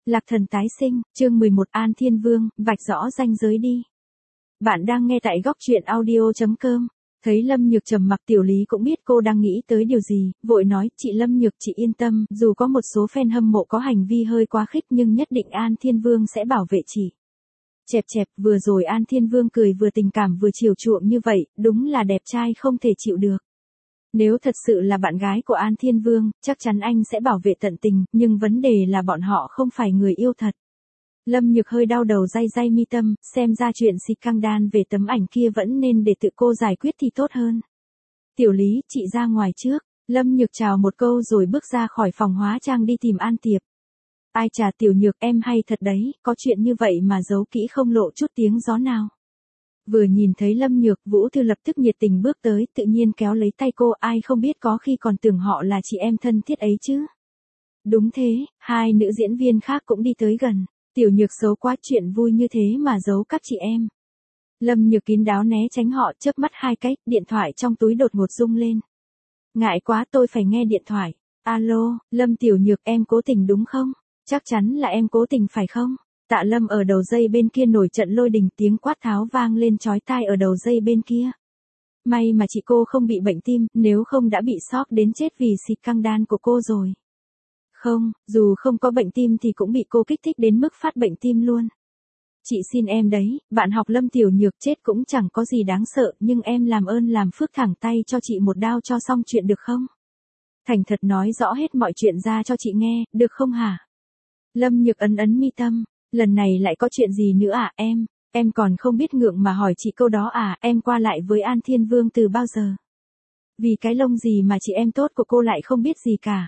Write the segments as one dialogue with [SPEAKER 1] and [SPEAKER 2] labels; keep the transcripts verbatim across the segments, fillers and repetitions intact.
[SPEAKER 1] Lạc thần tái sinh, chương mười một An Thiên Vương, vạch rõ ranh giới đi. Bạn đang nghe tại góc truyện audio chấm com. Thấy Lâm Nhược trầm mặc, Tiểu Lý cũng biết cô đang nghĩ tới điều gì, vội nói, chị Lâm Nhược chị yên tâm, dù có một số fan hâm mộ có hành vi hơi quá khích nhưng nhất định An Thiên Vương sẽ bảo vệ chị. Chẹp chẹp, vừa rồi An Thiên Vương cười vừa tình cảm vừa chiều chuộng như vậy, đúng là đẹp trai không thể chịu được. Nếu thật sự là bạn gái của An Thiên Vương, chắc chắn anh sẽ bảo vệ tận tình, nhưng vấn đề là bọn họ không phải người yêu thật. Lâm Nhược hơi đau đầu day day mi tâm, xem ra chuyện scandal về tấm ảnh kia vẫn nên để tự cô giải quyết thì tốt hơn. Tiểu Lý, chị ra ngoài trước. Lâm Nhược chào một câu rồi bước ra khỏi phòng hóa trang đi tìm An Tiệp. Ai chà Tiểu Nhược, em hay thật đấy, có chuyện như vậy mà giấu kỹ không lộ chút tiếng gió nào. Vừa nhìn thấy Lâm Nhược, Vũ Thư lập tức nhiệt tình bước tới, tự nhiên kéo lấy tay cô, ai không biết có khi còn tưởng họ là chị em thân thiết ấy chứ. Đúng thế, hai nữ diễn viên khác cũng đi tới gần. Tiểu Nhược xấu quá, chuyện vui như thế mà giấu các chị em. Lâm Nhược kín đáo né tránh họ, chớp mắt hai cái, điện thoại trong túi đột ngột rung lên. Ngại quá, tôi phải nghe điện thoại. Alo, Lâm Tiểu Nhược, em cố tình đúng không? Chắc chắn là em cố tình phải không? Tạ Lâm ở đầu dây bên kia nổi trận lôi đình, tiếng quát tháo vang lên chói tai ở đầu dây bên kia. May mà chị cô không bị bệnh tim, nếu không đã bị sốc đến chết vì scandal của cô rồi. Không, dù không có bệnh tim thì cũng bị cô kích thích đến mức phát bệnh tim luôn. Chị xin em đấy, bạn học Lâm Tiểu Nhược chết cũng chẳng có gì đáng sợ, nhưng em làm ơn làm phước thẳng tay cho chị một đao cho xong chuyện được không? Thành thật nói rõ hết mọi chuyện ra cho chị nghe, được không hả? Lâm Nhược ấn ấn mi tâm, lần này lại có chuyện gì nữa à em? Em còn không biết ngượng mà hỏi chị câu đó à, em qua lại với An Thiên Vương từ bao giờ? Vì cái lông gì mà chị em tốt của cô lại không biết gì cả?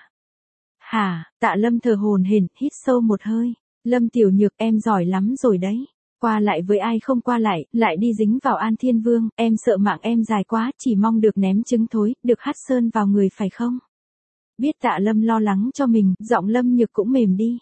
[SPEAKER 1] Hả, Tạ Lâm thở hổn hển, hít sâu một hơi. Lâm Tiểu Nhược, em giỏi lắm rồi đấy. Qua lại với ai không qua lại, lại đi dính vào An Thiên Vương, em sợ mạng em dài quá, chỉ mong được ném trứng thối, được hắt sơn vào người phải không? Biết Tạ Lâm lo lắng cho mình, giọng Lâm Nhược cũng mềm đi.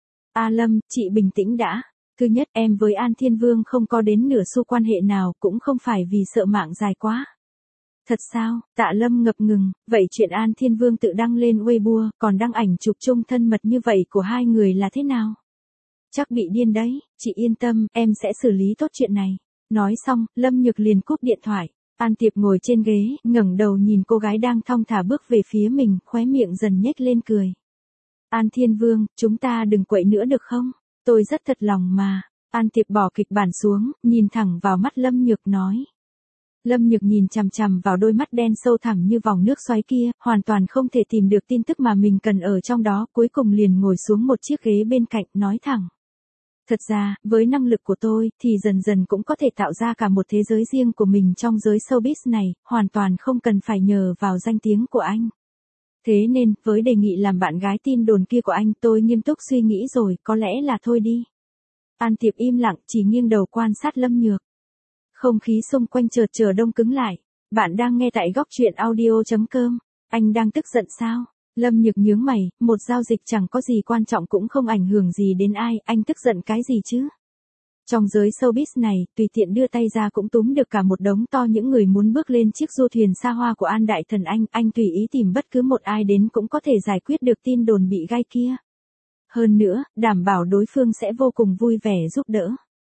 [SPEAKER 1] A Lâm, chị bình tĩnh đã. Thứ nhất, em với An Thiên Vương không có đến nửa xu quan hệ nào, cũng không phải vì sợ mạng dài quá. Thật sao? Tạ Lâm ngập ngừng, vậy chuyện An Thiên Vương tự đăng lên Weibo, còn đăng ảnh chụp chung thân mật như vậy của hai người là thế nào? Chắc bị điên đấy, chị yên tâm, em sẽ xử lý tốt chuyện này. Nói xong, Lâm Nhược liền cúp điện thoại. An Tiệp ngồi trên ghế, ngẩng đầu nhìn cô gái đang thong thả bước về phía mình, khóe miệng dần nhếch lên cười. An Thiên Vương, chúng ta đừng quậy nữa được không? Tôi rất thật lòng mà. An Tiệp bỏ kịch bản xuống, nhìn thẳng vào mắt Lâm Nhược nói. Lâm Nhược nhìn chằm chằm vào đôi mắt đen sâu thẳm như vòng nước xoáy kia, hoàn toàn không thể tìm được tin tức mà mình cần ở trong đó, cuối cùng liền ngồi xuống một chiếc ghế bên cạnh, nói thẳng. Thật ra, với năng lực của tôi, thì dần dần cũng có thể tạo ra cả một thế giới riêng của mình trong giới showbiz này, hoàn toàn không cần phải nhờ vào danh tiếng của anh. Thế nên, với đề nghị làm bạn gái tin đồn kia của anh, tôi nghiêm túc suy nghĩ rồi, có lẽ là thôi đi. An Tiệp im lặng, chỉ nghiêng đầu quan sát Lâm Nhược. Không khí xung quanh chợt trở đông cứng lại. Bạn đang nghe tại góc truyện audio chấm com. Anh đang tức giận sao? Lâm Nhược nhướng mày, một giao dịch chẳng có gì quan trọng cũng không ảnh hưởng gì đến ai, anh tức giận cái gì chứ? Trong giới showbiz này, tùy tiện đưa tay ra cũng túm được cả một đống to những người muốn bước lên chiếc du thuyền xa hoa của An Đại Thần anh, anh tùy ý tìm bất cứ một ai đến cũng có thể giải quyết được tin đồn bị gai kia. Hơn nữa, đảm bảo đối phương sẽ vô cùng vui vẻ giúp đỡ.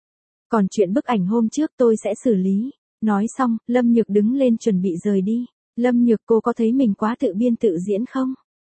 [SPEAKER 1] Còn chuyện bức ảnh hôm trước tôi sẽ xử lý. Nói xong, Lâm Nhược đứng lên chuẩn bị rời đi. Lâm Nhược, cô có thấy mình quá tự biên tự diễn không?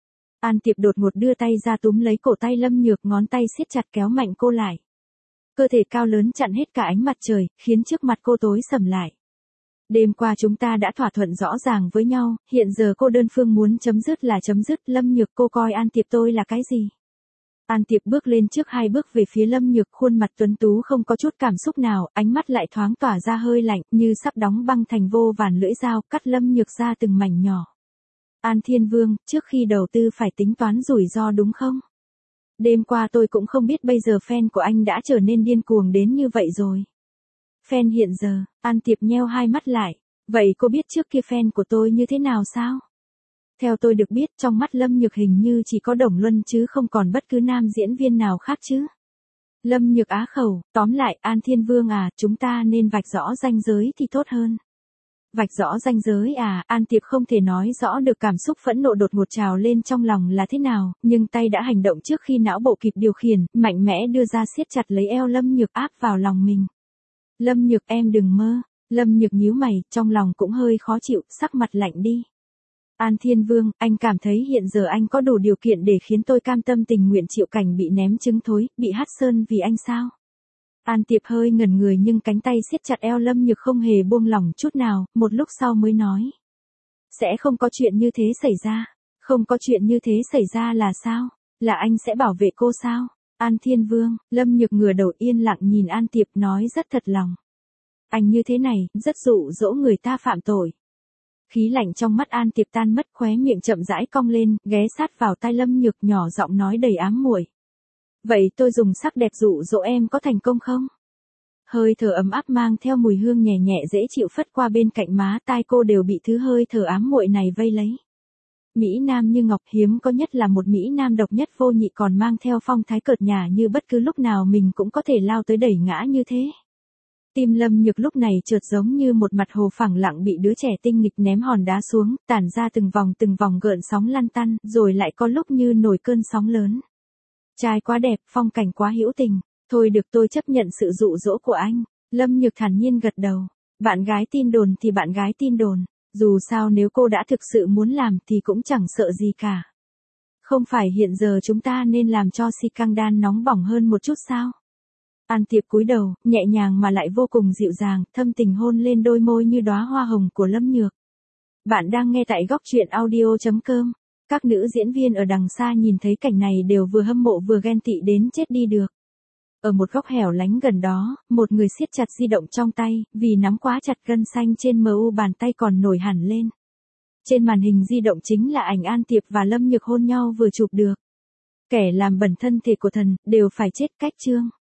[SPEAKER 1] An Tiệp đột ngột đưa tay ra túm lấy cổ tay Lâm Nhược, ngón tay siết chặt kéo mạnh cô lại. Cơ thể cao lớn chặn hết cả ánh mặt trời, khiến trước mặt cô tối sầm lại. Đêm qua chúng ta đã thỏa thuận rõ ràng với nhau, hiện giờ cô đơn phương muốn chấm dứt là chấm dứt. Lâm Nhược, cô coi An Tiệp tôi là cái gì? An Tiệp bước lên trước hai bước về phía Lâm Nhược, khuôn mặt tuấn tú không có chút cảm xúc nào, ánh mắt lại thoáng tỏa ra hơi lạnh, như sắp đóng băng thành vô vàn lưỡi dao, cắt Lâm Nhược ra từng mảnh nhỏ. An Thiên Vương, trước khi đầu tư phải tính toán rủi ro đúng không? Đêm qua tôi cũng không biết bây giờ fan của anh đã trở nên điên cuồng đến như vậy rồi. Fan hiện giờ, An Tiệp nheo hai mắt lại. Vậy cô biết trước kia fan của tôi như thế nào sao? Theo tôi được biết, trong mắt Lâm Nhược hình như chỉ có Đồng Luân chứ không còn bất cứ nam diễn viên nào khác chứ. Lâm Nhược á khẩu, tóm lại, An Thiên Vương à, chúng ta nên vạch rõ ranh giới thì tốt hơn. Vạch rõ ranh giới à, An Tiệp không thể nói rõ được cảm xúc phẫn nộ đột ngột trào lên trong lòng là thế nào, nhưng tay đã hành động trước khi não bộ kịp điều khiển, mạnh mẽ đưa ra siết chặt lấy eo Lâm Nhược áp vào lòng mình. Lâm Nhược em đừng mơ, Lâm Nhược nhíu mày, trong lòng cũng hơi khó chịu, sắc mặt lạnh đi. An Thiên Vương, anh cảm thấy hiện giờ anh có đủ điều kiện để khiến tôi cam tâm tình nguyện chịu cảnh bị ném trứng thối, bị hắt sơn vì anh sao? An Tiệp hơi ngẩn người nhưng cánh tay siết chặt eo Lâm Nhược không hề buông lỏng chút nào, một lúc sau mới nói. Sẽ không có chuyện như thế xảy ra. Không có chuyện như thế xảy ra là sao? Là anh sẽ bảo vệ cô sao? An Thiên Vương, Lâm Nhược ngửa đầu yên lặng nhìn An Tiệp nói rất thật lòng. Anh như thế này, rất dụ dỗ người ta phạm tội. Khí lạnh trong mắt An Tiệp tan mất, khóe miệng chậm rãi cong lên, ghé sát vào tai Lâm Nhược nhỏ giọng nói đầy ám muội. Vậy tôi dùng sắc đẹp dụ dỗ em có thành công không? Hơi thở ấm áp mang theo mùi hương nhẹ nhẹ dễ chịu phất qua bên cạnh má, tai cô đều bị thứ hơi thở ám muội này vây lấy. Mỹ Nam như ngọc, hiếm có nhất là một Mỹ Nam độc nhất vô nhị, còn mang theo phong thái cợt nhả như bất cứ lúc nào mình cũng có thể lao tới đẩy ngã như thế. Tim Lâm Nhược lúc này chợt giống như một mặt hồ phẳng lặng bị đứa trẻ tinh nghịch ném hòn đá xuống, tản ra từng vòng từng vòng gợn sóng lăn tăn, rồi lại có lúc như nổi cơn sóng lớn. Trai quá đẹp, phong cảnh quá hữu tình, thôi được, tôi chấp nhận sự dụ dỗ của anh. Lâm Nhược thản nhiên gật đầu. Bạn gái tin đồn thì bạn gái tin đồn, dù sao nếu cô đã thực sự muốn làm thì cũng chẳng sợ gì cả. Không phải hiện giờ chúng ta nên làm cho si căng đan nóng bỏng hơn một chút sao? An Tiệp cúi đầu, nhẹ nhàng mà lại vô cùng dịu dàng, thâm tình hôn lên đôi môi như đóa hoa hồng của Lâm Nhược. Bạn đang nghe tại góc truyện audio chấm com. Các nữ diễn viên ở đằng xa nhìn thấy cảnh này đều vừa hâm mộ vừa ghen tị đến chết đi được. Ở một góc hẻo lánh gần đó, một người siết chặt di động trong tay, vì nắm quá chặt gân xanh trên mờ u bàn tay còn nổi hẳn lên. Trên màn hình di động chính là ảnh An Tiệp và Lâm Nhược hôn nhau vừa chụp được. Kẻ làm bẩn thân thể của thần, đều phải chết cách chương.